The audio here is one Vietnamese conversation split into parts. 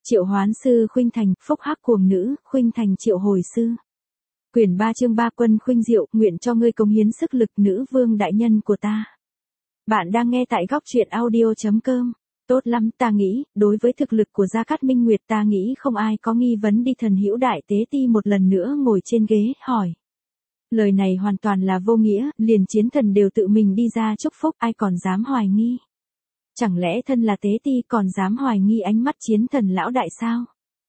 Triệu hoán sư khuynh thành, phúc hắc cuồng nữ, khuynh thành triệu hồi sư. Quyển 3 chương 3 Quân Khuynh Diệu, nguyện cho ngươi cống hiến sức lực nữ vương đại nhân của ta. Bạn đang nghe tại góc truyện audio.com. Tốt lắm, ta nghĩ, đối với thực lực của Gia Cát Minh Nguyệt ta nghĩ không ai có nghi vấn đi. Thần Hữu Đại Tế Ti một lần nữa ngồi trên ghế, hỏi. Lời này hoàn toàn là vô nghĩa, liền chiến thần đều tự mình đi ra chúc phúc, ai còn dám hoài nghi. Chẳng lẽ thân là Tế Ti còn dám hoài nghi ánh mắt chiến thần lão đại sao?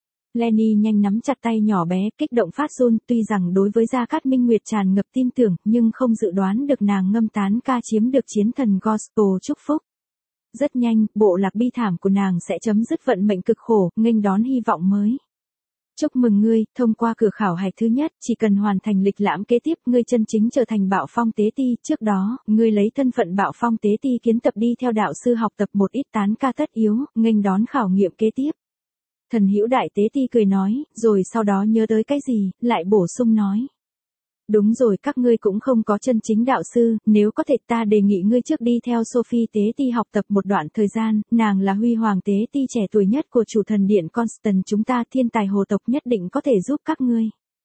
Lenny nhanh nắm chặt tay nhỏ bé, kích động phát run, tuy rằng đối với Gia Cát Minh Nguyệt tràn ngập tin tưởng, nhưng không dự đoán được nàng ngâm tán ca chiếm được chiến thần gospel chúc phúc. Rất nhanh, bộ lạc bi thảm của nàng sẽ chấm dứt vận mệnh cực khổ, nghênh đón hy vọng mới. Chúc mừng ngươi, thông qua cửa khảo hạch thứ nhất, chỉ cần hoàn thành lịch lãm kế tiếp, ngươi chân chính trở thành Bạo Phong Tế Ti. Trước đó, ngươi lấy thân phận Bạo Phong Tế Ti kiến tập đi theo đạo sư học tập một ít tán ca tất yếu, nghênh đón khảo nghiệm kế tiếp. Thần Hữu Đại Tế Ti cười nói, rồi sau đó nhớ tới cái gì, lại bổ sung nói. Đúng rồi, các ngươi cũng không có chân chính đạo sư, nếu có thể ta đề nghị ngươi trước đi theo Sophie Tế Ti học tập một đoạn thời gian, nàng là Huy Hoàng Tế Ti trẻ tuổi nhất của chủ thần điện Constant chúng ta, thiên tài hồ tộc nhất định có thể giúp các ngươi.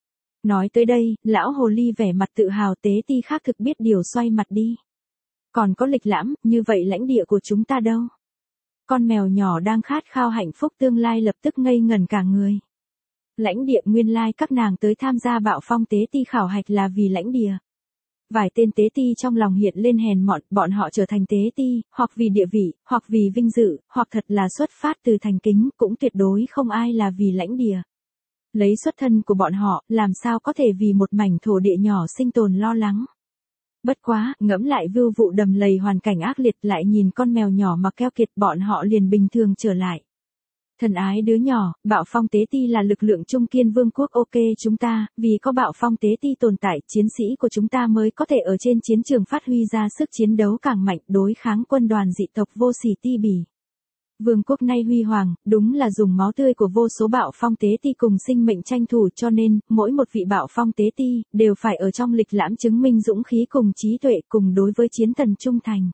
Nói tới đây, lão hồ ly vẻ mặt tự hào. Tế Ti khác thực biết điều xoay mặt đi. Còn có lịch lãm, như vậy lãnh địa của chúng ta đâu? Con mèo nhỏ đang khát khao hạnh phúc tương lai lập tức ngây ngẩn cả người. Lãnh địa, nguyên lai các nàng tới tham gia Bạo Phong Tế Ti khảo hạch là vì lãnh địa. Vài tên Tế Ti trong lòng hiện lên hèn mọn, bọn họ trở thành Tế Ti, hoặc vì địa vị, hoặc vì vinh dự, hoặc thật là xuất phát từ thành kính, cũng tuyệt đối không ai là vì lãnh địa. Lấy xuất thân của bọn họ, làm sao có thể vì một mảnh thổ địa nhỏ sinh tồn lo lắng. Bất quá, ngẫm lại vưu vụ đầm lầy hoàn cảnh ác liệt, lại nhìn con mèo nhỏ mà keo kiệt, bọn họ liền bình thường trở lại. Thần ái đứa nhỏ, Bạo Phong Tế Ti là lực lượng trung kiên vương quốc. Ok chúng ta, vì có Bạo Phong Tế Ti tồn tại, chiến sĩ của chúng ta mới có thể ở trên chiến trường phát huy ra sức chiến đấu càng mạnh, đối kháng quân đoàn dị tộc vô sỉ Ti Bỉ. Vương quốc nay huy hoàng, đúng là dùng máu tươi của vô số Bạo Phong Tế Ti cùng sinh mệnh tranh thủ, cho nên, mỗi một vị Bạo Phong Tế Ti, đều phải ở trong lịch lãm chứng minh dũng khí cùng trí tuệ, cùng đối với chiến thần trung thành.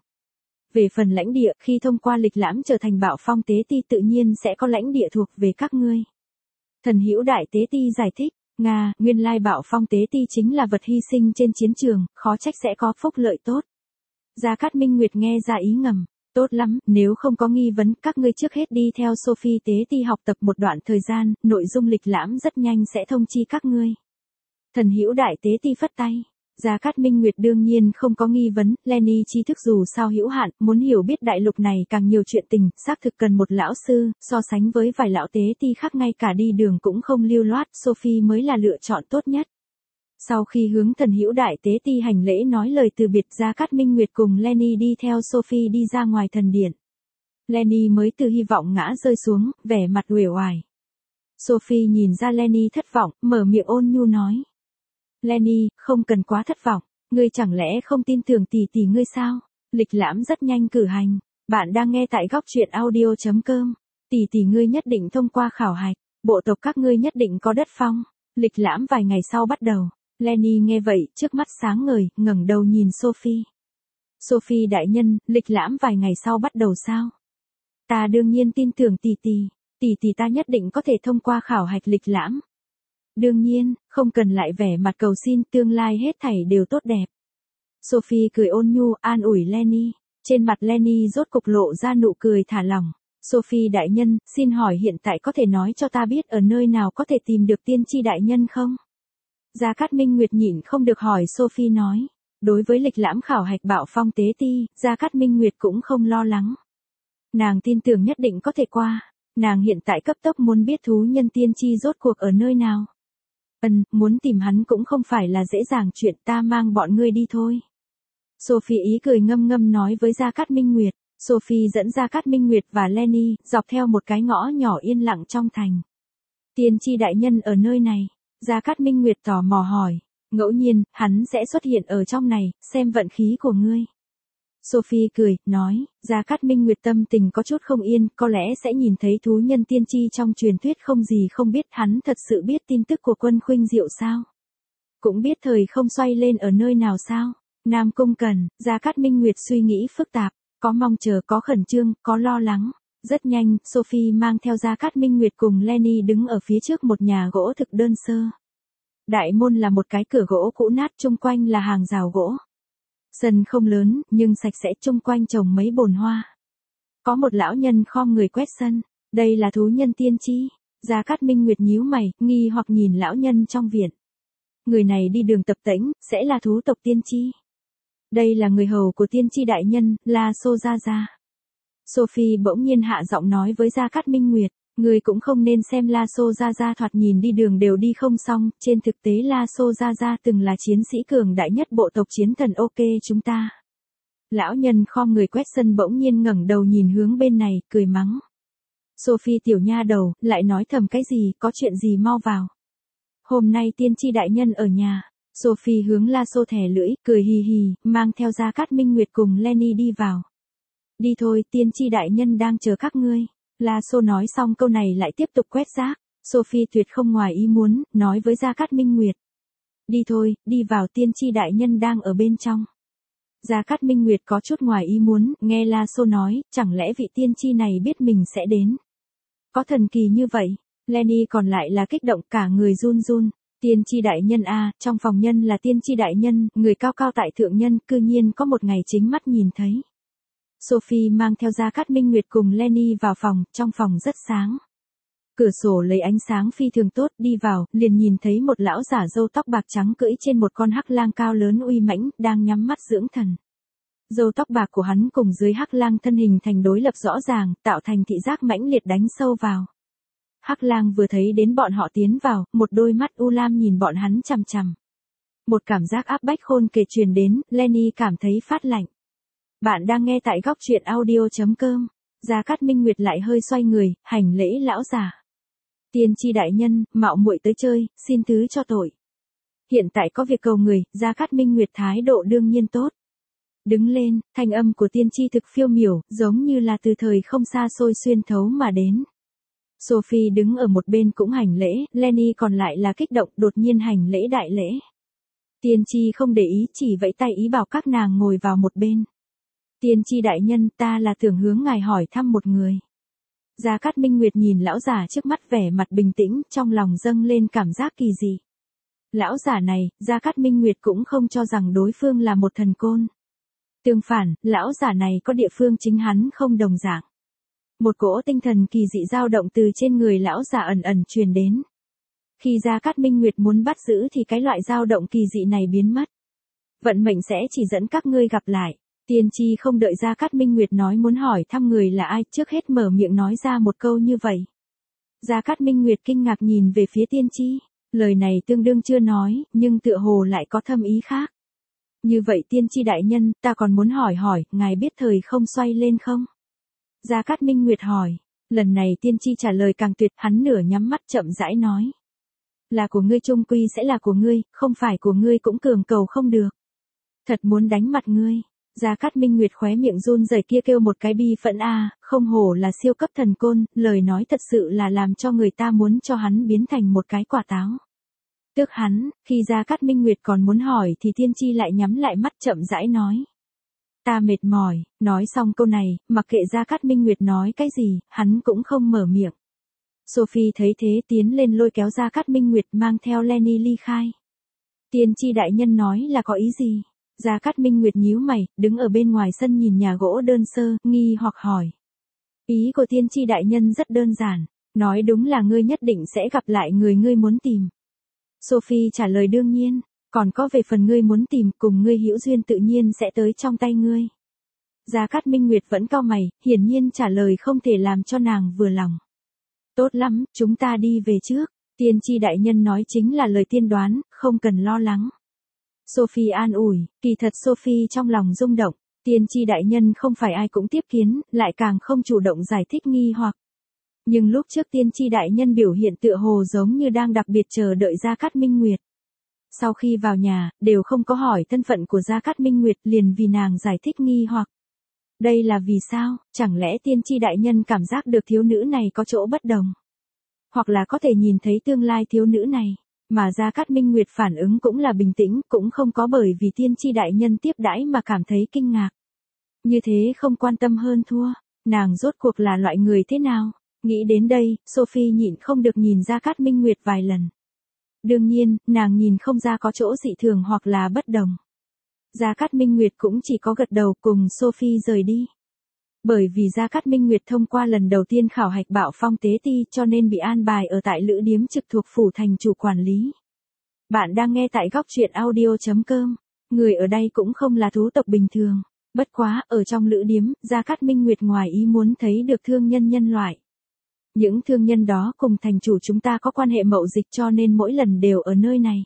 Về phần lãnh địa, khi thông qua lịch lãm trở thành Bạo Phong Tế Ti tự nhiên sẽ có lãnh địa thuộc về các ngươi. Thần Hữu Đại Tế Ti giải thích, Nga, nguyên lai Bạo Phong Tế Ti chính là vật hy sinh trên chiến trường, khó trách sẽ có phúc lợi tốt. Gia Cát Minh Nguyệt nghe ra ý ngầm, tốt lắm, nếu không có nghi vấn, các ngươi trước hết đi theo Sophie Tế Ti học tập một đoạn thời gian, nội dung lịch lãm rất nhanh sẽ thông chi các ngươi. Thần Hữu Đại Tế Ti phất tay. Gia Cát Minh Nguyệt đương nhiên không có nghi vấn, Lenny tri thức dù sao hữu hạn, muốn hiểu biết đại lục này càng nhiều chuyện tình, xác thực cần một lão sư, so sánh với vài lão Tế Ti khác ngay cả đi đường cũng không lưu loát, Sophie mới là lựa chọn tốt nhất. Sau khi hướng Thần Hữu Đại Tế Ti hành lễ nói lời từ biệt, Gia Cát Minh Nguyệt cùng Lenny đi theo Sophie đi ra ngoài thần điện. Lenny mới từ hy vọng ngã rơi xuống, vẻ mặt uể oải. Sophie nhìn ra Lenny thất vọng, mở miệng ôn nhu nói. Lenny, không cần quá thất vọng, ngươi chẳng lẽ không tin tưởng tỷ tỷ ngươi sao? Lịch lãm rất nhanh cử hành, bạn đang nghe tại góc truyện audio.com. Tỷ tỷ ngươi nhất định thông qua khảo hạch, bộ tộc các ngươi nhất định có đất phong. Lịch lãm vài ngày sau bắt đầu. Lenny nghe vậy, trước mắt sáng ngời, ngẩng đầu nhìn Sophie. Sophie đại nhân, lịch lãm vài ngày sau bắt đầu sao? Ta đương nhiên tin tưởng tỷ tỷ ta nhất định có thể thông qua khảo hạch lịch lãm. Đương nhiên, không cần lại vẻ mặt cầu xin, tương lai hết thảy đều tốt đẹp. Sophie cười ôn nhu, an ủi Lenny. Trên mặt Lenny rốt cục lộ ra nụ cười thả lỏng. Sophie đại nhân, xin hỏi hiện tại có thể nói cho ta biết ở nơi nào có thể tìm được tiên tri đại nhân không? Gia Cát Minh Nguyệt nhịn không được hỏi Sophie nói. Đối với lịch lãm khảo hạch Bạo Phong Tế Ti, Gia Cát Minh Nguyệt cũng không lo lắng. Nàng tin tưởng nhất định có thể qua. Nàng hiện tại cấp tốc muốn biết thú nhân tiên tri rốt cuộc ở nơi nào. Muốn tìm hắn cũng không phải là dễ dàng chuyện, ta mang bọn ngươi đi thôi. Sophie ý cười ngâm ngâm nói với Gia Cát Minh Nguyệt. Sophie dẫn Gia Cát Minh Nguyệt và Lenny, dọc theo một cái ngõ nhỏ yên lặng trong thành. Tiên tri đại nhân ở nơi này. Gia Cát Minh Nguyệt tò mò hỏi. Ngẫu nhiên, hắn sẽ xuất hiện ở trong này, xem vận khí của ngươi. Sophie cười, nói, Gia Cát Minh Nguyệt tâm tình có chút không yên, có lẽ sẽ nhìn thấy thú nhân tiên tri trong truyền thuyết không gì không biết, hắn thật sự biết tin tức của Quân Khuynh Diệu sao? Cũng biết thời không xoay lên ở nơi nào sao? Nam Cung Cần, Gia Cát Minh Nguyệt suy nghĩ phức tạp, có mong chờ, có khẩn trương, có lo lắng. Rất nhanh, Sophie mang theo Gia Cát Minh Nguyệt cùng Lenny đứng ở phía trước một nhà gỗ thực đơn sơ. Đại môn là một cái cửa gỗ cũ nát, chung quanh là hàng rào gỗ. Sân không lớn, nhưng sạch sẽ, chung quanh trồng mấy bồn hoa. Có một lão nhân khom người quét sân. Đây là thú nhân tiên tri. Gia Cát Minh Nguyệt nhíu mày, nghi hoặc nhìn lão nhân trong viện. Người này đi đường tập tễnh, sẽ là thú tộc tiên tri. Đây là người hầu của tiên tri đại nhân, La Sô Gia Gia. Sophie bỗng nhiên hạ giọng nói với Gia Cát Minh Nguyệt, người cũng không nên xem La Sô Gia Gia thoạt nhìn đi đường đều đi không xong, trên thực tế La Sô Gia Gia từng là chiến sĩ cường đại nhất bộ tộc chiến thần ok chúng ta. Lão nhân khom người quét sân bỗng nhiên ngẩng đầu nhìn hướng bên này, cười mắng. Sophie tiểu nha đầu, lại nói thầm cái gì, có chuyện gì mau vào. Hôm nay tiên tri đại nhân ở nhà. Sophie hướng La Sô thè lưỡi, cười hì hì, mang theo Gia Cát Minh Nguyệt cùng Lenny đi vào. Đi thôi, tiên tri đại nhân đang chờ các ngươi. La Sô nói xong câu này lại tiếp tục quét rác. Sophie tuyệt không ngoài ý muốn, nói với Gia Cát Minh Nguyệt. Đi thôi, đi vào, tiên tri đại nhân đang ở bên trong. Gia Cát Minh Nguyệt có chút ngoài ý muốn, nghe La Sô nói, chẳng lẽ vị tiên tri này biết mình sẽ đến. Có thần kỳ như vậy, Lenny còn lại là kích động cả người run run. Tiên tri đại nhân a, trong phòng nhân là tiên tri đại nhân, người cao cao tại thượng nhân, cư nhiên có một ngày chính mắt nhìn thấy. Sophie mang theo Gia Cát Minh Nguyệt cùng Lenny vào phòng, trong phòng rất sáng. Cửa sổ lấy ánh sáng phi thường tốt, đi vào, liền nhìn thấy một lão giả râu tóc bạc trắng cưỡi trên một con hắc lang cao lớn uy mãnh, đang nhắm mắt dưỡng thần. Râu tóc bạc của hắn cùng dưới hắc lang thân hình thành đối lập rõ ràng, tạo thành thị giác mãnh liệt đánh sâu vào. Hắc lang vừa thấy đến bọn họ tiến vào, một đôi mắt u lam nhìn bọn hắn chằm chằm. Một cảm giác áp bách khôn kể truyền đến, Lenny cảm thấy phát lạnh. Bạn đang nghe tại góc truyện audio.com. Gia Cát Minh Nguyệt lại hơi xoay người, hành lễ lão giả. Tiên tri đại nhân, mạo muội tới chơi, xin thứ cho tội. Hiện tại có việc cầu người, Gia Cát Minh Nguyệt thái độ đương nhiên tốt. Đứng lên, thanh âm của tiên tri thực phiêu miểu, giống như là từ thời không xa xôi xuyên thấu mà đến. Sophie đứng ở một bên cũng hành lễ, Lenny còn lại là kích động đột nhiên hành lễ đại lễ. Tiên tri không để ý, chỉ vẫy tay ý bảo các nàng ngồi vào một bên. Tiên tri đại nhân, ta là tưởng hướng ngài hỏi thăm một người. Gia Cát Minh Nguyệt nhìn lão giả trước mắt vẻ mặt bình tĩnh, trong lòng dâng lên cảm giác kỳ dị. Lão giả này, Gia Cát Minh Nguyệt cũng không cho rằng đối phương là một thần côn. Tương phản, lão giả này có địa phương chính hắn không đồng dạng. Một cỗ tinh thần kỳ dị dao động từ trên người lão giả ẩn ẩn truyền đến. Khi Gia Cát Minh Nguyệt muốn bắt giữ thì cái loại dao động kỳ dị này biến mất. Vận mệnh sẽ chỉ dẫn các ngươi gặp lại. Tiên tri không đợi Gia Cát Minh Nguyệt nói muốn hỏi thăm người là ai, trước hết mở miệng nói ra một câu như vậy. Gia Cát Minh Nguyệt kinh ngạc nhìn về phía tiên tri, lời này tương đương chưa nói, nhưng tựa hồ lại có thâm ý khác. Như vậy tiên tri đại nhân, ta còn muốn hỏi, ngài biết thời không xoay lên không? Gia Cát Minh Nguyệt hỏi, lần này tiên tri trả lời càng tuyệt, hắn nửa nhắm mắt chậm rãi nói. Là của ngươi chung quy sẽ là của ngươi, không phải của ngươi cũng cường cầu không được. Thật muốn đánh mặt ngươi. Gia Cát Minh Nguyệt khóe miệng run rẩy kia kêu một cái bi phẫn a, không hổ là siêu cấp thần côn, lời nói thật sự là làm cho người ta muốn cho hắn biến thành một cái quả táo. Tức hắn, khi Gia Cát Minh Nguyệt còn muốn hỏi thì tiên tri lại nhắm lại mắt chậm rãi nói. Ta mệt mỏi, nói xong câu này, mặc kệ Gia Cát Minh Nguyệt nói cái gì, hắn cũng không mở miệng. Sophie thấy thế tiến lên lôi kéo Gia Cát Minh Nguyệt mang theo Lenny ly khai. Tiên tri đại nhân nói là có ý gì? Gia Cát Minh Nguyệt nhíu mày, đứng ở bên ngoài sân nhìn nhà gỗ đơn sơ, nghi hoặc hỏi. Ý của tiên tri đại nhân rất đơn giản, nói đúng là ngươi nhất định sẽ gặp lại người ngươi muốn tìm. Sophie trả lời đương nhiên, còn có về phần ngươi muốn tìm cùng ngươi hữu duyên tự nhiên sẽ tới trong tay ngươi. Gia Cát Minh Nguyệt vẫn cau mày, hiển nhiên trả lời không thể làm cho nàng vừa lòng. Tốt lắm, chúng ta đi về trước, tiên tri đại nhân nói chính là lời tiên đoán, không cần lo lắng. Sophie an ủi, kỳ thật Sophie trong lòng rung động, tiên tri đại nhân không phải ai cũng tiếp kiến, lại càng không chủ động giải thích nghi hoặc. Nhưng lúc trước tiên tri đại nhân biểu hiện tựa hồ giống như đang đặc biệt chờ đợi Gia Cát Minh Nguyệt. Sau khi vào nhà, đều không có hỏi thân phận của Gia Cát Minh Nguyệt liền vì nàng giải thích nghi hoặc. Đây là vì sao, chẳng lẽ tiên tri đại nhân cảm giác được thiếu nữ này có chỗ bất đồng? Hoặc là có thể nhìn thấy tương lai thiếu nữ này, mà Gia Cát Minh Nguyệt phản ứng cũng là bình tĩnh, cũng không có bởi vì tiên tri đại nhân tiếp đãi mà cảm thấy kinh ngạc. Như thế không quan tâm hơn thua, Nàng rốt cuộc là loại người thế nào? Nghĩ đến đây, Sophie nhịn không được nhìn Gia Cát Minh Nguyệt vài lần. Đương nhiên, nàng nhìn không ra có chỗ dị thường hoặc là bất đồng. Gia Cát Minh Nguyệt cũng chỉ có gật đầu cùng Sophie rời đi. Bởi vì Gia Cát Minh Nguyệt thông qua lần đầu tiên khảo hạch Bạo Phong tế ti cho nên bị an bài ở tại lữ điếm trực thuộc phủ thành chủ quản lý. Bạn đang nghe tại góc truyện audio.com. Người ở đây cũng không là thú tộc bình thường. Bất quá, ở trong lữ điếm, Gia Cát Minh Nguyệt ngoài ý muốn thấy được thương nhân nhân loại. Những thương nhân đó cùng thành chủ chúng ta có quan hệ mậu dịch cho nên mỗi lần đều ở nơi này.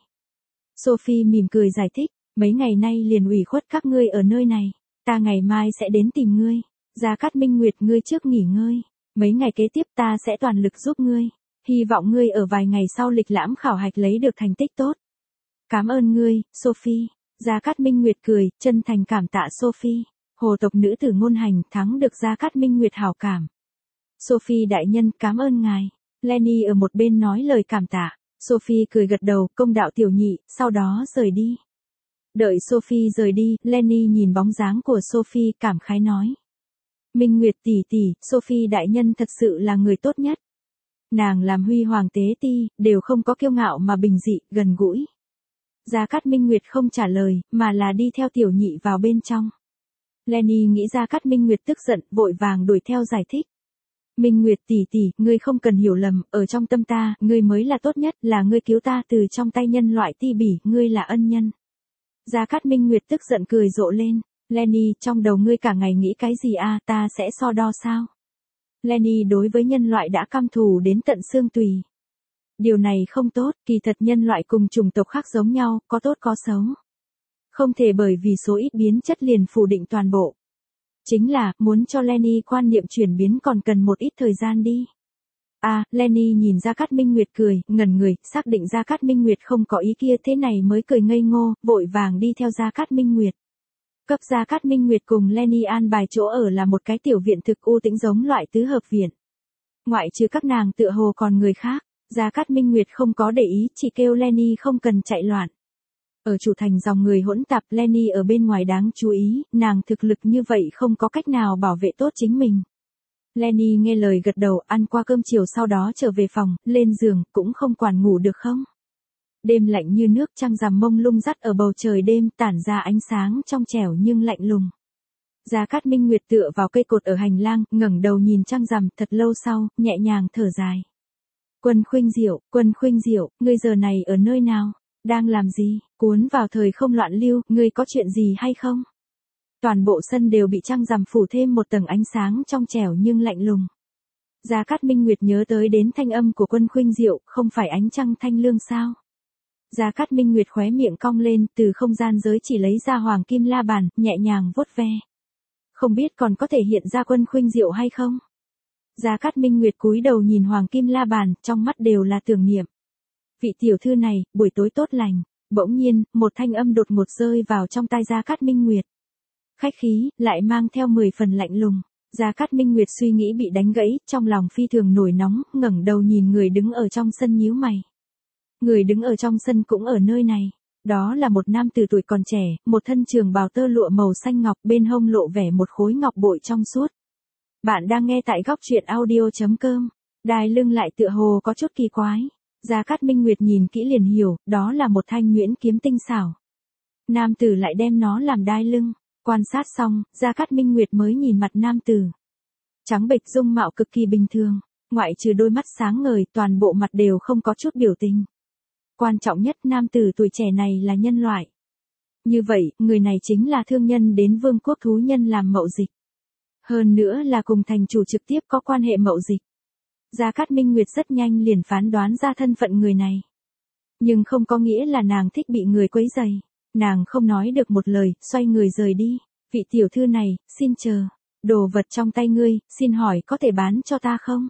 Sophie mỉm cười giải thích, mấy ngày nay liền ủy khuất các ngươi ở nơi này. Ta ngày mai sẽ đến tìm ngươi. Gia Cát Minh Nguyệt, ngươi trước nghỉ ngơi. Mấy ngày kế tiếp ta sẽ toàn lực giúp ngươi. Hy vọng ngươi ở vài ngày sau lịch lãm khảo hạch lấy được thành tích tốt. Cảm ơn ngươi, Sophie. Gia Cát Minh Nguyệt cười, chân thành cảm tạ Sophie. Hồ tộc nữ tử Ngôn Hành thắng được Gia Cát Minh Nguyệt hảo cảm. Sophie đại nhân, cảm ơn ngài. Lenny ở một bên nói lời cảm tạ. Sophie cười gật đầu, công đạo tiểu nhị, sau đó rời đi. Đợi Sophie rời đi, Lenny nhìn bóng dáng của Sophie cảm khái nói. Minh Nguyệt tỷ tỷ, Sophie đại nhân thật sự là người tốt nhất. Nàng làm huy hoàng tế ti, đều không có kiêu ngạo mà bình dị, gần gũi. Gia Cát Minh Nguyệt không trả lời, mà là đi theo tiểu nhị vào bên trong. Lenny nghĩ Gia Cát Minh Nguyệt tức giận, vội vàng đuổi theo giải thích. Minh Nguyệt tỷ tỷ, ngươi không cần hiểu lầm, ở trong tâm ta, ngươi mới là tốt nhất, là ngươi cứu ta từ trong tay nhân loại ti bỉ, ngươi là ân nhân. Gia Cát Minh Nguyệt tức giận cười rộ lên. Lenny, trong đầu ngươi cả ngày nghĩ cái gì à, ta sẽ so đo sao? Lenny đối với nhân loại đã căm thù đến tận xương tùy. Điều này không tốt, kỳ thật nhân loại cùng chủng tộc khác giống nhau, có tốt có xấu. Không thể bởi vì số ít biến chất liền phủ định toàn bộ. Chính là, muốn cho Lenny quan niệm chuyển biến còn cần một ít thời gian đi. À, Lenny nhìn Gia Cát Minh Nguyệt cười, ngẩn người, xác định Gia Cát Minh Nguyệt không có ý kia thế này mới cười ngây ngô, vội vàng đi theo Gia Cát Minh Nguyệt. Cấp Gia Cát Minh Nguyệt cùng Lenny an bài chỗ ở là một cái tiểu viện thực u tĩnh giống loại tứ hợp viện. Ngoại trừ các nàng tựa hồ còn người khác, Gia Cát Minh Nguyệt không có để ý, chỉ kêu Lenny không cần chạy loạn. Ở chủ thành dòng người hỗn tạp, Lenny ở bên ngoài đáng chú ý, nàng thực lực như vậy không có cách nào bảo vệ tốt chính mình. Lenny nghe lời gật đầu, ăn qua cơm chiều sau đó trở về phòng, lên giường, cũng không quản ngủ được không. Đêm lạnh như nước, trăng rằm mông lung dắt ở bầu trời đêm, tản ra ánh sáng trong trẻo nhưng lạnh lùng. Gia Cát Minh Nguyệt tựa vào cây cột ở hành lang, ngẩng đầu nhìn trăng rằm, thật lâu sau, nhẹ nhàng thở dài. Quân Khuynh Diệu, ngươi giờ này ở nơi nào? Đang làm gì? Cuốn vào thời không loạn lưu, ngươi có chuyện gì hay không? Toàn bộ sân đều bị trăng rằm phủ thêm một tầng ánh sáng trong trẻo nhưng lạnh lùng. Gia Cát Minh Nguyệt nhớ tới đến thanh âm của Quân Khuynh Diệu, không phải ánh trăng thanh lương sao? Gia Cát Minh Nguyệt khóe miệng cong lên, từ không gian giới chỉ lấy ra hoàng kim la bàn, nhẹ nhàng vuốt ve. Không biết còn có thể hiện ra Quân Khuynh Diệu hay không? Gia Cát Minh Nguyệt cúi đầu nhìn hoàng kim la bàn, trong mắt đều là tưởng niệm. Vị tiểu thư này, buổi tối tốt lành. Bỗng nhiên, một thanh âm đột ngột rơi vào trong tai Gia Cát Minh Nguyệt. Khách khí, lại mang theo 10 phần lạnh lùng. Gia Cát Minh Nguyệt suy nghĩ bị đánh gãy, trong lòng phi thường nổi nóng, ngẩng đầu nhìn người đứng ở trong sân nhíu mày. Người đứng ở trong sân cũng ở nơi này. Đó là một nam tử tuổi còn trẻ, một thân trường bào tơ lụa màu xanh ngọc, bên hông lộ vẻ một khối ngọc bội trong suốt. Bạn đang nghe tại góc truyện audio.com. Đai lưng lại tựa hồ có chút kỳ quái. Gia Cát Minh Nguyệt nhìn kỹ liền hiểu, đó là một thanh nhuyễn kiếm tinh xảo. Nam tử lại đem nó làm đai lưng. Quan sát xong, Gia Cát Minh Nguyệt mới nhìn mặt nam tử. Trắng bệch dung mạo cực kỳ bình thường, ngoại trừ đôi mắt sáng ngời, toàn bộ mặt đều không có chút biểu tình. Quan trọng nhất, nam tử tuổi trẻ này là nhân loại. Như vậy, người này chính là thương nhân đến vương quốc thú nhân làm mậu dịch. Hơn nữa là cùng thành chủ trực tiếp có quan hệ mậu dịch. Gia Cát Minh Nguyệt rất nhanh liền phán đoán ra thân phận người này. Nhưng không có nghĩa là nàng thích bị người quấy rầy. Nàng không nói được một lời, xoay người rời đi. Vị tiểu thư này, xin chờ. Đồ vật trong tay ngươi, xin hỏi có thể bán cho ta không?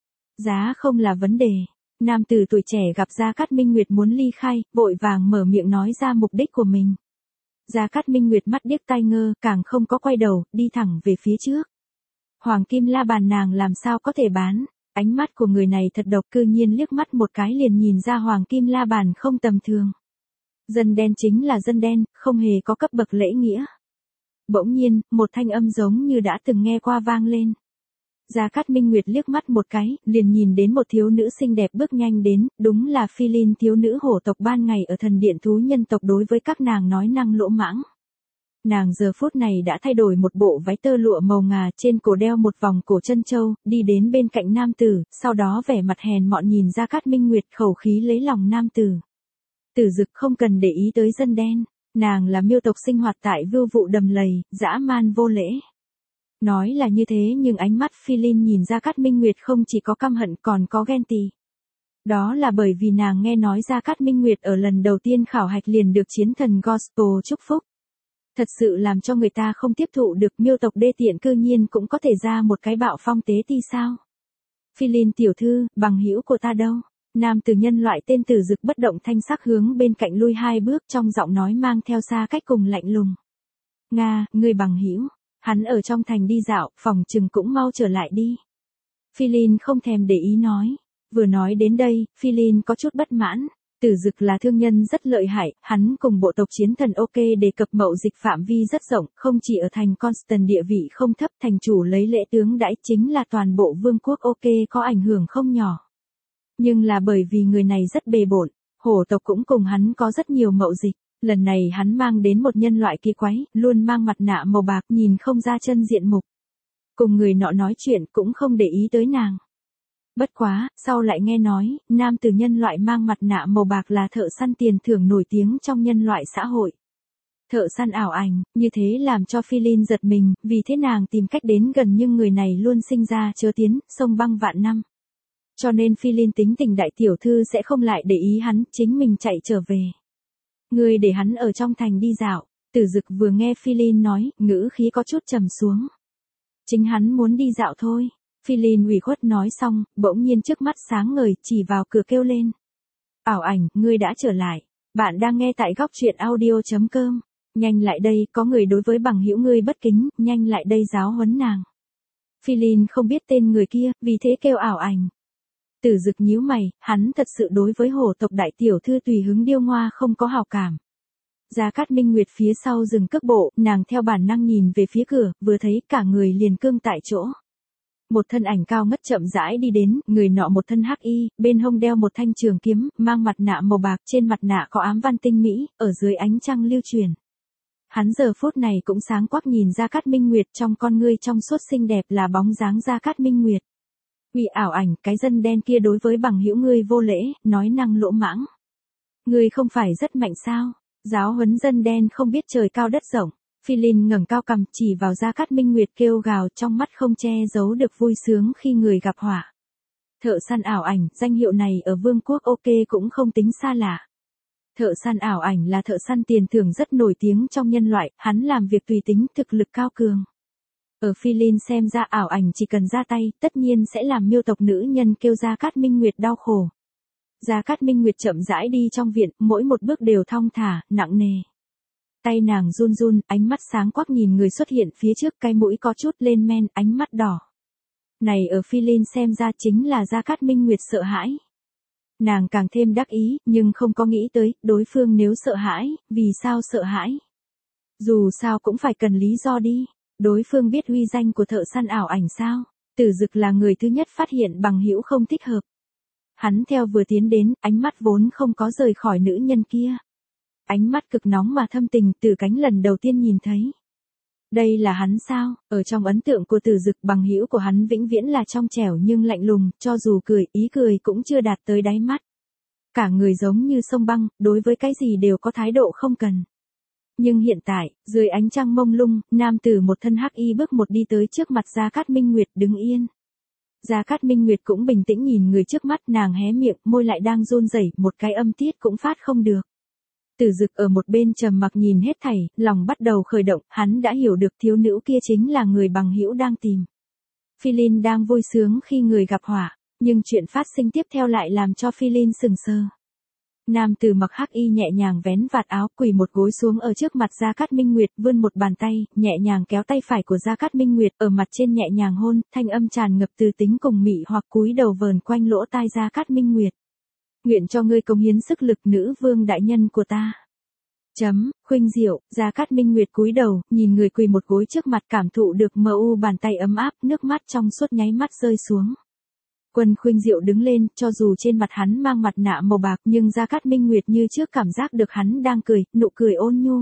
Giá không là vấn đề. Nam tử tuổi trẻ gặp Gia Cát Minh Nguyệt muốn ly khai, vội vàng mở miệng nói ra mục đích của mình. Gia Cát Minh Nguyệt mắt điếc tai ngơ, càng không có quay đầu, đi thẳng về phía trước. Hoàng kim la bàn nàng làm sao có thể bán? Ánh mắt của người này thật độc, cư nhiên liếc mắt một cái liền nhìn ra hoàng kim la bàn không tầm thường. Dân đen chính là dân đen, không hề có cấp bậc lễ nghĩa. Bỗng nhiên, một thanh âm giống như đã từng nghe qua vang lên. Gia Cát Minh Nguyệt liếc mắt một cái, liền nhìn đến một thiếu nữ xinh đẹp bước nhanh đến, đúng là Phi Linh, thiếu nữ hổ tộc ban ngày ở thần điện thú nhân tộc đối với các nàng nói năng lỗ mãng. Nàng giờ phút này đã thay đổi một bộ váy tơ lụa màu ngà, trên cổ đeo một vòng cổ chân châu, đi đến bên cạnh nam tử, sau đó vẻ mặt hèn mọn nhìn Gia Cát Minh Nguyệt, khẩu khí lấy lòng nam tử. Tử Dực không cần để ý tới dân đen, nàng là miêu tộc sinh hoạt tại Vưu Vụ đầm lầy, dã man vô lễ. Nói là như thế nhưng ánh mắt Phi Linh nhìn Gia Cát Minh Nguyệt không chỉ có căm hận còn có ghen tị. Đó là bởi vì nàng nghe nói Gia Cát Minh Nguyệt ở lần đầu tiên khảo hạch liền được chiến thần Gospel chúc phúc. Thật sự làm cho người ta không tiếp thụ được, miêu tộc đê tiện cư nhiên cũng có thể ra một cái bạo phong tế ti sao. Phi Linh tiểu thư, bằng hữu của ta đâu? Nam tử nhân loại tên Tử Dực bất động thanh sắc hướng bên cạnh lui 2 bước, trong giọng nói mang theo xa cách cùng lạnh lùng. Nga, ngươi bằng hữu? Hắn ở trong thành đi dạo, phòng chừng cũng mau trở lại đi. Phi Linh không thèm để ý nói. Vừa nói đến đây, Phi Linh có chút bất mãn. Tử Dực là thương nhân rất lợi hại, hắn cùng bộ tộc chiến thần OK đề cập mậu dịch phạm vi rất rộng, không chỉ ở thành Constant địa vị không thấp, thành chủ lấy lễ tướng đãi chính là toàn bộ vương quốc OK có ảnh hưởng không nhỏ. Nhưng là bởi vì người này rất bề bộn, hổ tộc cũng cùng hắn có rất nhiều mậu dịch. Lần này hắn mang đến một nhân loại kỳ quái, luôn mang mặt nạ màu bạc, nhìn không ra chân diện mục. Cùng người nọ nói chuyện cũng không để ý tới nàng. Bất quá, sau lại nghe nói, nam tử nhân loại mang mặt nạ màu bạc là thợ săn tiền thưởng nổi tiếng trong nhân loại xã hội. Thợ săn ảo ảnh, như thế làm cho Phi Linh giật mình, vì thế nàng tìm cách đến gần nhưng người này luôn sinh ra chớ tiến, sông băng vạn năm. Cho nên Phi Linh tính tình đại tiểu thư sẽ không lại để ý hắn, chính mình chạy trở về. Người để hắn ở trong thành đi dạo. Tử Dực vừa nghe Phi Linh nói, ngữ khí có chút trầm xuống. Chính hắn muốn đi dạo thôi. Phi Linh ủy khuất nói xong, bỗng nhiên trước mắt sáng ngời, chỉ vào cửa kêu lên. Ảo ảnh, ngươi đã trở lại. Bạn đang nghe tại góc truyện audio.com. Nhanh lại đây, có người đối với bằng hữu ngươi bất kính, nhanh lại đây giáo huấn nàng. Phi Linh không biết tên người kia, vì thế kêu ảo ảnh. Tử Dực nhíu mày, hắn thật sự đối với hổ tộc đại tiểu thư tùy hứng điêu ngoa không có hảo cảm. Gia Cát Minh Nguyệt phía sau dừng cước bộ, nàng theo bản năng nhìn về phía cửa, vừa thấy cả người liền cương tại chỗ. Một thân ảnh cao ngất chậm rãi đi đến, người nọ một thân hắc y, bên hông đeo một thanh trường kiếm, mang mặt nạ màu bạc, trên mặt nạ có ám văn tinh mỹ, ở dưới ánh trăng lưu truyền. Hắn giờ phút này cũng sáng quắc nhìn Gia Cát Minh Nguyệt, trong con ngươi trong suốt xinh đẹp là bóng dáng Gia Cát Minh Nguyệt. Uy ảo ảnh, cái dân đen kia đối với bằng hữu ngươi vô lễ, nói năng lỗ mãng. Ngươi không phải rất mạnh sao? Giáo huấn dân đen không biết trời cao đất rộng. Phi Linh ngẩng cao cằm chỉ vào Gia Cát Minh Nguyệt kêu gào, trong mắt không che giấu được vui sướng khi người gặp họa. Thợ săn ảo ảnh, danh hiệu này ở vương quốc OK cũng không tính xa lạ. Thợ săn ảo ảnh là thợ săn tiền thưởng rất nổi tiếng trong nhân loại, hắn làm việc tùy tính, thực lực cao cường. Ở Phi Linh xem ra ảo ảnh chỉ cần ra tay, tất nhiên sẽ làm miêu tộc nữ nhân kêu Gia Cát Minh Nguyệt đau khổ. Gia Cát Minh Nguyệt chậm rãi đi trong viện, mỗi một bước đều thong thả, nặng nề. Tay nàng run run, ánh mắt sáng quắc nhìn người xuất hiện phía trước, cái mũi có chút lên men, ánh mắt đỏ. Này ở Phi Linh xem ra chính là Gia Cát Minh Nguyệt sợ hãi. Nàng càng thêm đắc ý, nhưng không có nghĩ tới, đối phương nếu sợ hãi, vì sao sợ hãi? Dù sao cũng phải cần lý do đi. Đối phương biết uy danh của thợ săn ảo ảnh sao? Tử Dực là người thứ nhất phát hiện bằng hữu không thích hợp. Hắn theo vừa tiến đến, ánh mắt vốn không có rời khỏi nữ nhân kia. Ánh mắt cực nóng mà thâm tình, Tử Cánh lần đầu tiên nhìn thấy. Đây là hắn sao? Ở trong ấn tượng của Tử Dực, bằng hữu của hắn vĩnh viễn là trong trẻo nhưng lạnh lùng, cho dù cười, ý cười cũng chưa đạt tới đáy mắt. Cả người giống như sông băng, đối với cái gì đều có thái độ không cần. Nhưng hiện tại, dưới ánh trăng mông lung, nam tử một thân hắc y bước một đi tới trước mặt Gia Cát Minh Nguyệt đứng yên. Gia Cát Minh Nguyệt cũng bình tĩnh nhìn người trước mắt, nàng hé miệng, môi lại đang run rẩy, một cái âm tiết cũng phát không được. Tử Dực ở một bên trầm mặc nhìn hết thảy, lòng bắt đầu khởi động, hắn đã hiểu được thiếu nữ kia chính là người bằng hữu đang tìm. Phi Linh đang vui sướng khi người gặp họa, nhưng chuyện phát sinh tiếp theo lại làm cho Phi Linh sừng sờ. Nam tử mặc hắc y nhẹ nhàng vén vạt áo, quỳ một gối xuống ở trước mặt Gia Cát Minh Nguyệt, vươn một bàn tay, nhẹ nhàng kéo tay phải của Gia Cát Minh Nguyệt, ở mặt trên nhẹ nhàng hôn, thanh âm tràn ngập từ tính cùng mị hoặc cúi đầu vờn quanh lỗ tai Gia Cát Minh Nguyệt. Nguyện cho ngươi cống hiến sức lực, nữ vương đại nhân của ta. Khuynh Diệu, Gia Cát Minh Nguyệt cúi đầu, nhìn người quỳ một gối trước mặt cảm thụ được mờ u bàn tay ấm áp, nước mắt trong suốt nháy mắt rơi xuống. Quân Khuynh Diệu đứng lên, cho dù trên mặt hắn mang mặt nạ màu bạc nhưng Gia Cát Minh Nguyệt như trước cảm giác được hắn đang cười, nụ cười ôn nhu.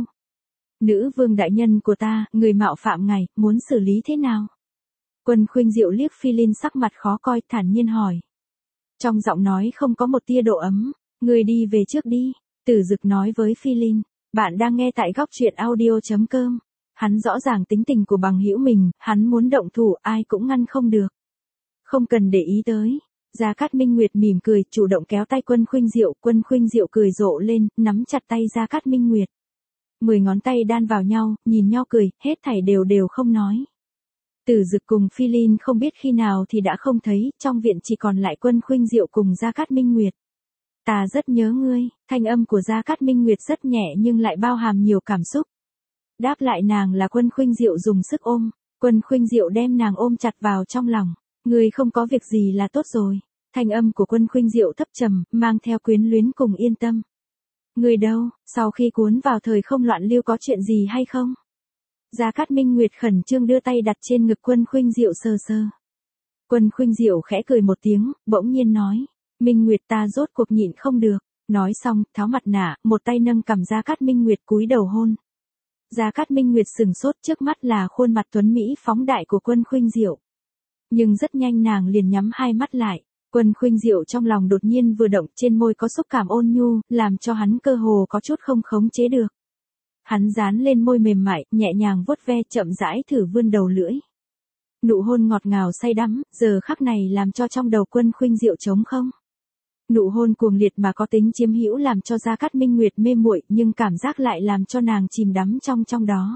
Nữ vương đại nhân của ta, người mạo phạm ngài, muốn xử lý thế nào? Quân Khuynh Diệu liếc Phi Linh sắc mặt khó coi, thản nhiên hỏi. Trong giọng nói không có một tia độ ấm, người đi về trước đi, Tử Dực nói với Phi Linh. Bạn đang nghe tại góc truyện audio.com. Hắn rõ ràng tính tình của bằng hữu mình, hắn muốn động thủ ai cũng ngăn không được. Không cần để ý tới. Gia Cát Minh Nguyệt mỉm cười, chủ động kéo tay Quân Khuynh Diệu cười rộ lên, nắm chặt tay Gia Cát Minh Nguyệt. 10 ngón tay đan vào nhau, nhìn nhau cười, hết thảy đều không nói. Tử Dực cùng Phi Linh không biết khi nào thì đã không thấy, trong viện chỉ còn lại Quân Khuynh Diệu cùng Gia Cát Minh Nguyệt. Ta rất nhớ ngươi, thanh âm của Gia Cát Minh Nguyệt rất nhẹ nhưng lại bao hàm nhiều cảm xúc. Đáp lại nàng là Quân Khuynh Diệu dùng sức ôm, Quân Khuynh Diệu đem nàng ôm chặt vào trong lòng. Ngươi không có việc gì là tốt rồi. Thanh âm của Quân Khuynh Diệu thấp trầm, mang theo quyến luyến cùng yên tâm. Ngươi đâu, sau khi cuốn vào thời không loạn lưu có chuyện gì hay không? Gia Cát Minh Nguyệt khẩn trương đưa tay đặt trên ngực Quân Khuynh Diệu sờ sờ. Quân Khuynh Diệu khẽ cười một tiếng, bỗng nhiên nói. Minh Nguyệt ta rốt cuộc nhịn không được. Nói xong, tháo mặt nạ, một tay nâng cằm Gia Cát Minh Nguyệt cúi đầu hôn. Gia Cát Minh Nguyệt sừng sốt, trước mắt là khuôn mặt tuấn mỹ phóng đại của Quân Khuynh Diệu. Nhưng rất nhanh nàng liền nhắm hai mắt lại. Quân Khuynh Diệu trong lòng đột nhiên vừa động, trên môi có xúc cảm ôn nhu, làm cho hắn cơ hồ có chút không khống chế được. Hắn dán lên môi mềm mại, nhẹ nhàng vuốt ve, chậm rãi thử vươn đầu lưỡi. Nụ hôn ngọt ngào say đắm, giờ khắc này làm cho trong đầu Quân Khuynh Diệu trống không. Nụ hôn cuồng liệt mà có tính chiếm hữu làm cho Gia Cát Minh Nguyệt mê muội, nhưng cảm giác lại làm cho nàng chìm đắm trong đó.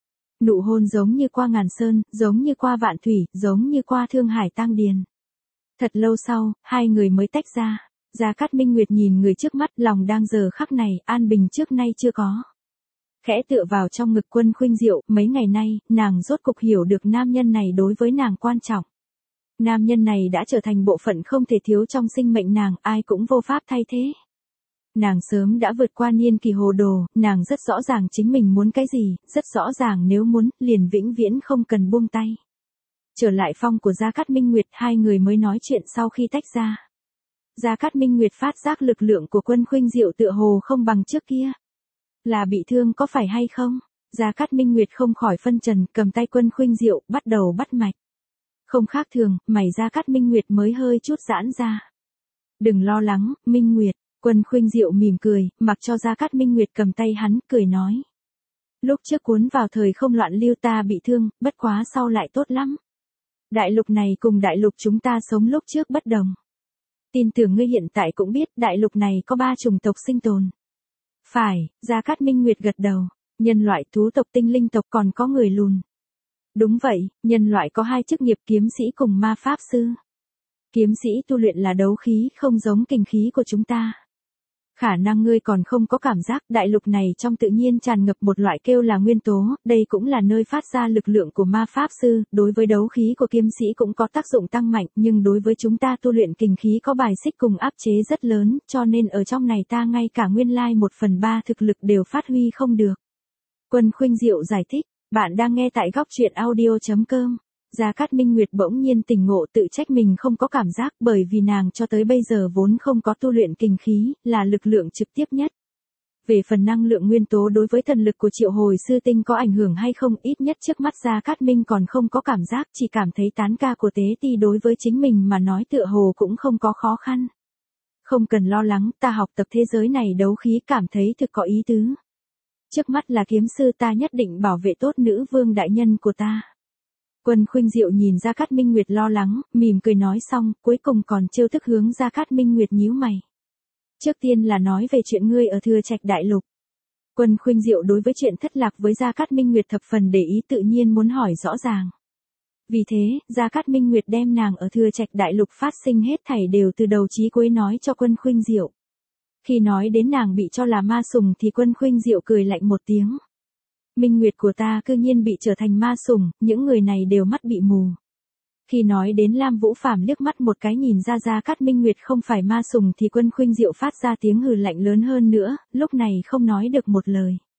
Nụ hôn giống như qua ngàn sơn, giống như qua vạn thủy, giống như qua thương hải tang điền. Thật lâu sau, hai người mới tách ra. Gia Cát Minh Nguyệt nhìn người trước mắt, lòng đang giờ khắc này, an bình trước nay chưa có. Khẽ tựa vào trong ngực Quân Khuynh Diệu, mấy ngày nay, nàng rốt cục hiểu được nam nhân này đối với nàng quan trọng. Nam nhân này đã trở thành bộ phận không thể thiếu trong sinh mệnh nàng, ai cũng vô pháp thay thế. Nàng sớm đã vượt qua niên kỳ hồ đồ, nàng rất rõ ràng chính mình muốn cái gì, rất rõ ràng nếu muốn, liền vĩnh viễn không cần buông tay. Trở lại phòng của Gia Cát Minh Nguyệt, hai người mới nói chuyện sau khi tách ra. Gia Cát Minh Nguyệt phát giác lực lượng của Quân Khuynh Diệu tựa hồ không bằng trước kia. Là bị thương có phải hay không? Gia Cát Minh Nguyệt không khỏi phân trần, cầm tay Quân Khuynh Diệu, bắt đầu bắt mạch. Không khác thường, mày Gia Cát Minh Nguyệt mới hơi chút giãn ra. Đừng lo lắng, Minh Nguyệt. Quân Khuynh Diệu mỉm cười, mặc cho Gia Cát Minh Nguyệt cầm tay hắn, cười nói. Lúc trước cuốn vào thời không loạn lưu ta bị thương, bất quá sau lại tốt lắm. Đại lục này cùng đại lục chúng ta sống lúc trước bất đồng. Tin tưởng ngươi hiện tại cũng biết đại lục này có 3 chủng tộc sinh tồn. Phải, Gia Cát Minh Nguyệt gật đầu. Nhân loại, thú tộc, tinh linh tộc, còn có người lùn. Đúng vậy, nhân loại có 2 chức nghiệp kiếm sĩ cùng ma pháp sư. Kiếm sĩ tu luyện là đấu khí không giống kình khí của chúng ta. Khả năng ngươi còn không có cảm giác đại lục này trong tự nhiên tràn ngập một loại kêu là nguyên tố, đây cũng là nơi phát ra lực lượng của ma pháp sư, đối với đấu khí của kiếm sĩ cũng có tác dụng tăng mạnh, nhưng đối với chúng ta tu luyện kình khí có bài xích cùng áp chế rất lớn, cho nên ở trong này ta ngay cả nguyên lai 1/3 thực lực đều phát huy không được. Quân Khuynh Diệu giải thích, bạn đang nghe tại góc truyện audio.com. Gia Cát Minh Nguyệt bỗng nhiên tỉnh ngộ, tự trách mình không có cảm giác, bởi vì nàng cho tới bây giờ vốn không có tu luyện kình khí, là lực lượng trực tiếp nhất. Về phần năng lượng nguyên tố đối với thần lực của Triệu Hồi Sư Tinh có ảnh hưởng hay không, ít nhất trước mắt Gia Cát Minh còn không có cảm giác, chỉ cảm thấy tán ca của Tế Ti đối với chính mình mà nói tựa hồ cũng không có khó khăn. Không cần lo lắng, ta học tập thế giới này đấu khí cảm thấy thực có ý tứ. Trước mắt là kiếm sư, ta nhất định bảo vệ tốt nữ vương đại nhân của ta. Quân Khuynh Diệu nhìn Gia Cát Minh Nguyệt lo lắng, mỉm cười nói xong, cuối cùng còn trêu tức hướng Gia Cát Minh Nguyệt nhíu mày. Trước tiên là nói về chuyện ngươi ở Thừa Trạch Đại Lục. Quân Khuynh Diệu đối với chuyện thất lạc với Gia Cát Minh Nguyệt thập phần để ý, tự nhiên muốn hỏi rõ ràng. Vì thế, Gia Cát Minh Nguyệt đem nàng ở Thừa Trạch Đại Lục phát sinh hết thảy đều từ đầu chí cuối nói cho Quân Khuynh Diệu. Khi nói đến nàng bị cho là ma sùng thì Quân Khuynh Diệu cười lạnh một tiếng. Minh Nguyệt của ta cư nhiên bị trở thành ma sùng, những người này đều mắt bị mù. Khi nói đến Lam Vũ Phàm liếc mắt một cái nhìn ra Gia Cát Minh Nguyệt không phải ma sùng thì Quân Khuynh Diệu phát ra tiếng hừ lạnh lớn hơn nữa, lúc này không nói được một lời.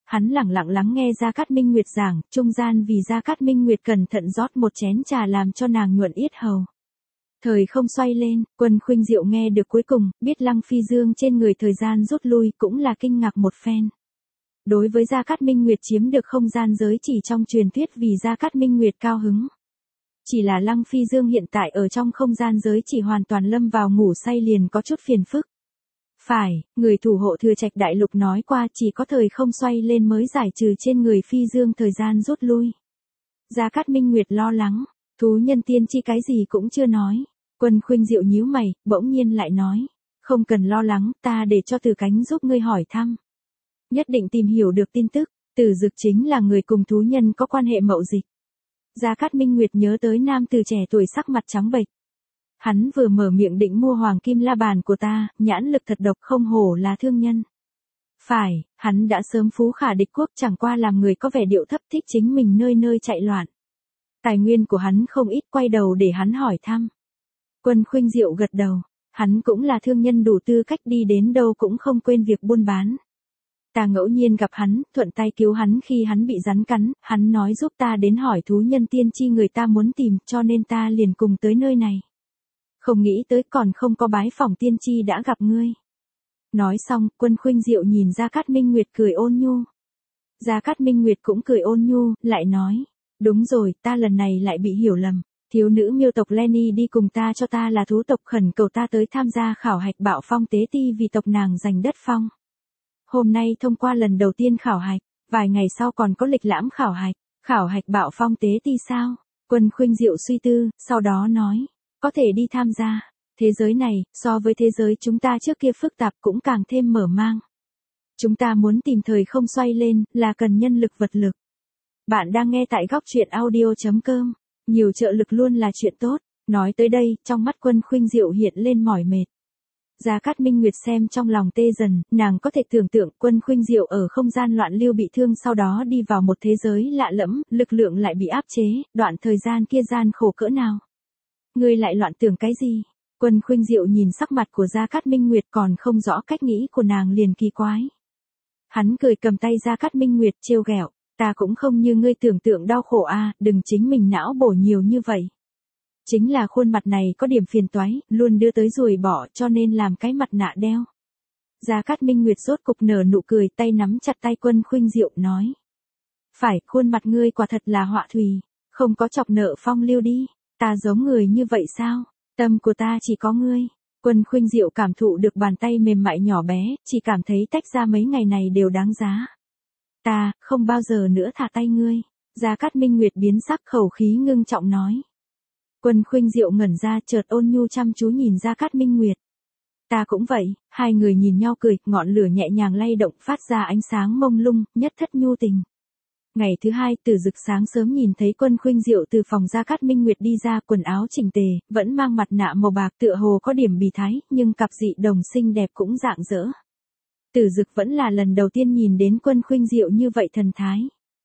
Hắn lẳng lặng lắng nghe Gia Cát Minh Nguyệt giảng, trung gian vì Gia Cát Minh Nguyệt cẩn thận rót một chén trà làm cho nàng nhuận yết hầu. Thời không xoay lên, Quân Khuynh Diệu nghe được cuối cùng, biết Lăng Phi Dương trên người thời gian rút lui cũng là kinh ngạc một phen. Đối với Gia Cát Minh Nguyệt chiếm được không gian giới chỉ trong truyền thuyết vì Gia Cát Minh Nguyệt cao hứng. Chỉ là Lăng Phi Dương hiện tại ở trong không gian giới chỉ hoàn toàn lâm vào ngủ say liền có chút phiền phức. Phải, người thủ hộ Thừa Trạch Đại Lục nói qua chỉ có thời không xoay lên mới giải trừ trên người Phi Dương thời gian rút lui. Gia Cát Minh Nguyệt lo lắng, thú nhân tiên tri cái gì cũng chưa nói. Quân Khuynh Diệu nhíu mày, bỗng nhiên lại nói, không cần lo lắng, ta để cho Từ Cánh giúp ngươi hỏi thăm. Nhất định tìm hiểu được tin tức, Tử Dực chính là người cùng thú nhân có quan hệ mậu dịch. Gia Cát Minh Nguyệt nhớ tới nam từ trẻ tuổi sắc mặt trắng bệch. Hắn vừa mở miệng định mua hoàng kim la bàn của ta, nhãn lực thật độc không hổ là thương nhân. Phải, hắn đã sớm phú khả địch quốc chẳng qua làm người có vẻ điệu thấp thích chính mình nơi nơi chạy loạn. Tài nguyên của hắn không ít quay đầu để hắn hỏi thăm. Quân Khuynh Diệu gật đầu, hắn cũng là thương nhân đủ tư cách đi đến đâu cũng không quên việc buôn bán. Ta ngẫu nhiên gặp hắn, thuận tay cứu hắn khi hắn bị rắn cắn, hắn nói giúp ta đến hỏi thú nhân tiên tri người ta muốn tìm cho nên ta liền cùng tới nơi này. Không nghĩ tới còn không có bái phỏng tiên tri đã gặp ngươi. Nói xong, Quân Khuynh Diệu nhìn Gia Cát Minh Nguyệt cười ôn nhu. Gia Cát Minh Nguyệt cũng cười ôn nhu, lại nói, đúng rồi, ta lần này lại bị hiểu lầm. Thiếu nữ miêu tộc Lenny đi cùng ta cho ta là thú tộc khẩn cầu ta tới tham gia khảo hạch Bạo Phong tế ti vì tộc nàng giành đất phong. Hôm nay thông qua lần đầu tiên khảo hạch, vài ngày sau còn có lịch lãm khảo hạch Bạo Phong tế ti sao? Quân Khuynh Diệu suy tư, sau đó nói, có thể đi tham gia. Thế giới này, so với thế giới chúng ta trước kia phức tạp cũng càng thêm mở mang. Chúng ta muốn tìm thời không xoay lên, là cần nhân lực vật lực. Bạn đang nghe tại góc truyện audio.com. Nhiều trợ lực luôn là chuyện tốt. Nói tới đây, trong mắt Quân Khuynh Diệu hiện lên mỏi mệt. Gia Cát Minh Nguyệt xem trong lòng tê dần, nàng có thể tưởng tượng Quân Khuynh Diệu ở không gian loạn lưu bị thương sau đó đi vào một thế giới lạ lẫm, lực lượng lại bị áp chế, đoạn thời gian kia gian khổ cỡ nào. Ngươi lại loạn tưởng cái gì? Quân Khuynh Diệu nhìn sắc mặt của Gia Cát Minh Nguyệt còn không rõ cách nghĩ của nàng liền kỳ quái. Hắn cười cầm tay Gia Cát Minh Nguyệt trêu ghẹo, ta cũng không như ngươi tưởng tượng đau khổ a, đừng chính mình não bổ nhiều như vậy. Chính là khuôn mặt này có điểm phiền toái, luôn đưa tới ruồi bỏ cho nên làm cái mặt nạ đeo. Gia Cát Minh Nguyệt rốt cục nở nụ cười, tay nắm chặt tay Quân Khuynh Diệu nói. Phải, khuôn mặt ngươi quả thật là họa thủy, không có chọc nợ phong lưu đi, ta giống người như vậy sao? Tâm của ta chỉ có ngươi. Quân Khuynh Diệu cảm thụ được bàn tay mềm mại nhỏ bé, chỉ cảm thấy tách ra mấy ngày này đều đáng giá. Ta, không bao giờ nữa thả tay ngươi. Gia Cát Minh Nguyệt biến sắc khẩu khí ngưng trọng nói. Quân Khuynh Diệu ngẩn ra chợt ôn nhu chăm chú nhìn Gia Cát Minh Nguyệt. Ta cũng vậy, hai người nhìn nhau cười, ngọn lửa nhẹ nhàng lay động phát ra ánh sáng mông lung, nhất thất nhu tình. Ngày thứ hai, Tử Dực sáng sớm nhìn thấy Quân Khuynh Diệu từ phòng Gia Cát Minh Nguyệt đi ra, quần áo chỉnh tề, vẫn mang mặt nạ màu bạc tựa hồ có điểm bì thái, nhưng cặp dị đồng xinh đẹp cũng rạng rỡ. Tử Dực vẫn là lần đầu tiên nhìn đến Quân Khuynh Diệu như vậy thần thái.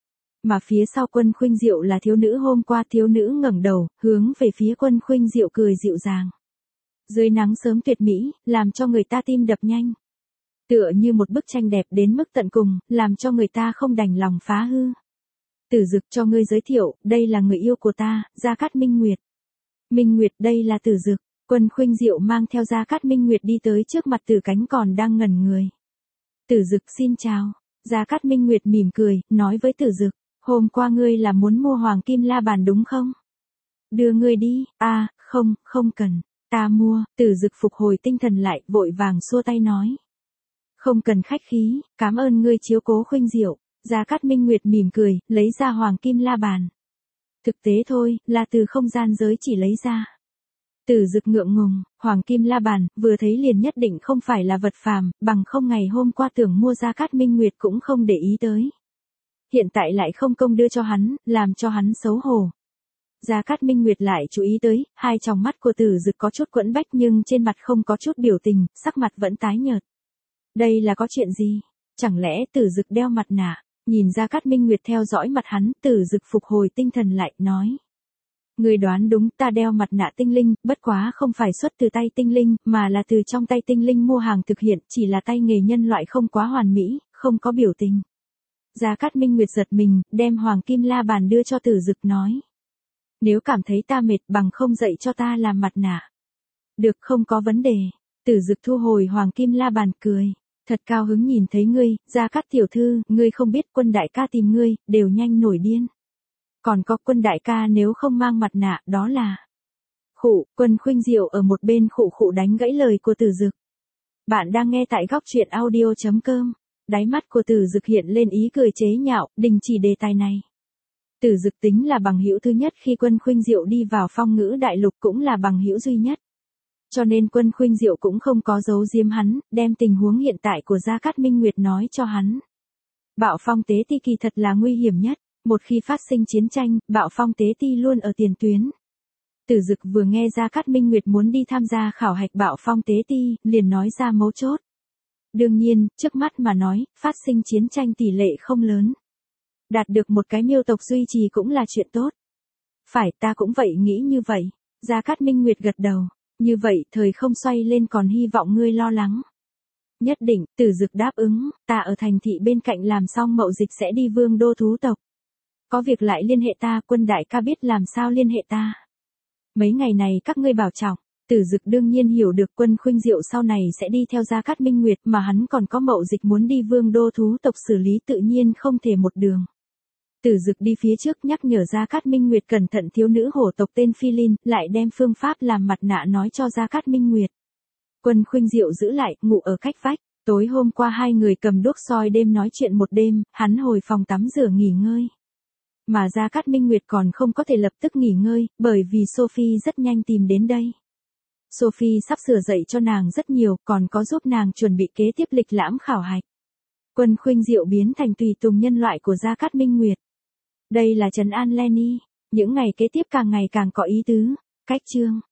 Mà phía sau Quân Khuynh Diệu là thiếu nữ hôm qua, thiếu nữ ngẩng đầu, hướng về phía Quân Khuynh Diệu cười dịu dàng. Dưới nắng sớm tuyệt mỹ, làm cho người ta tim đập nhanh. Tựa như một bức tranh đẹp đến mức tận cùng, làm cho người ta không đành lòng phá hư. Tử Dực cho ngươi giới thiệu, đây là người yêu của ta, Gia Cát Minh Nguyệt. Minh Nguyệt, đây là Tử Dực. Quân Khuynh Diệu mang theo Gia Cát Minh Nguyệt đi tới trước mặt Tử Cánh còn đang ngẩn người. Tử Dực xin chào. Gia Cát Minh Nguyệt mỉm cười, nói với Tử Dực, hôm qua ngươi là muốn mua hoàng kim la bàn đúng không? Đưa ngươi đi, không cần, ta mua. Tử Dực phục hồi tinh thần lại, vội vàng xua tay nói. Không cần khách khí, cảm ơn ngươi chiếu cố Khuynh Diệu. Gia Cát Minh Nguyệt mỉm cười, lấy ra hoàng kim la bàn. Thực tế thôi, là từ không gian giới chỉ lấy ra. Tử Dực ngượng ngùng, hoàng kim la bàn, vừa thấy liền nhất định không phải là vật phàm, bằng không ngày hôm qua tưởng mua Gia Cát Minh Nguyệt cũng không để ý tới. Hiện tại lại không công đưa cho hắn, làm cho hắn xấu hổ. Gia Cát Minh Nguyệt lại chú ý tới, hai tròng mắt của Tử Dực có chút quẫn bách nhưng trên mặt không có chút biểu tình, sắc mặt vẫn tái nhợt. Đây là có chuyện gì? Chẳng lẽ Tử Dực đeo mặt nạ? Nhìn Gia Cát Minh Nguyệt theo dõi mặt hắn, Tử Dực phục hồi tinh thần lại, nói. Người đoán đúng, ta đeo mặt nạ tinh linh, bất quá không phải xuất từ tay tinh linh, mà là từ trong tay tinh linh mua hàng thực hiện, chỉ là tay nghề nhân loại không quá hoàn mỹ, không có biểu tình. Gia Cát Minh Nguyệt giật mình, đem hoàng kim la bàn đưa cho Tử Dực nói. Nếu cảm thấy ta mệt bằng không dậy cho ta làm mặt nạ. Được, không có vấn đề. Tử Dực thu hồi hoàng kim la bàn cười. Thật cao hứng nhìn thấy ngươi, Gia Cát tiểu thư, ngươi không biết Quân đại ca tìm ngươi, đều nhanh nổi điên. Còn có Quân đại ca nếu không mang mặt nạ, đó là... Khụ, Quân Khuynh Diệu ở một bên khụ khụ đánh gãy lời của Tử Dực. Bạn đang nghe tại góc truyện audio.com. Đáy mắt của Tử Dực hiện lên ý cười chế nhạo, đình chỉ đề tài này. Tử Dực tính là bằng hữu thứ nhất khi Quân Khuynh Diệu đi vào Phong Ngữ Đại Lục, cũng là bằng hữu duy nhất. Cho nên Quân Khuynh Diệu cũng không có giấu giếm hắn, đem tình huống hiện tại của Gia Cát Minh Nguyệt nói cho hắn. Bạo Phong Tế Ti kỳ thật là nguy hiểm nhất, một khi phát sinh chiến tranh, Bạo Phong Tế Ti luôn ở tiền tuyến. Tử Dực vừa nghe Gia Cát Minh Nguyệt muốn đi tham gia khảo hạch Bạo Phong Tế Ti, liền nói ra mấu chốt. Đương nhiên, trước mắt mà nói, phát sinh chiến tranh tỷ lệ không lớn. Đạt được một cái miêu tộc duy trì cũng là chuyện tốt. Phải, ta cũng vậy nghĩ như vậy. Gia Cát Minh Nguyệt gật đầu. Như vậy, thời không xoay lên còn hy vọng ngươi lo lắng. Nhất định, Tử Dực đáp ứng, ta ở thành thị bên cạnh làm xong mậu dịch sẽ đi Vương đô thú tộc. Có việc lại liên hệ ta, Quân đại ca biết làm sao liên hệ ta. Mấy ngày này các ngươi bảo trọng. Tử Dực đương nhiên hiểu được Quân Khuynh Diệu sau này sẽ đi theo Gia Cát Minh Nguyệt, mà hắn còn có mậu dịch muốn đi Vương đô thú tộc xử lý, tự nhiên không thể một đường. Tử Dực đi phía trước nhắc nhở Gia Cát Minh Nguyệt cẩn thận thiếu nữ hổ tộc tên Phi Linh, lại đem phương pháp làm mặt nạ nói cho Gia Cát Minh Nguyệt. Quân Khuynh Diệu giữ lại, ngủ ở cách vách. Tối hôm qua hai người cầm đuốc soi đêm nói chuyện một đêm, hắn hồi phòng tắm rửa nghỉ ngơi. Mà Gia Cát Minh Nguyệt còn không có thể lập tức nghỉ ngơi, bởi vì Sophie rất nhanh tìm đến đây. Sophie sắp sửa dạy cho nàng rất nhiều, còn có giúp nàng chuẩn bị kế tiếp lịch lãm khảo hạch. Quân Khuynh Diệu biến thành tùy tùng nhân loại của Gia Cát Minh Nguyệt. Đây là trấn an Lenny, những ngày kế tiếp càng ngày càng có ý tứ. Cách chương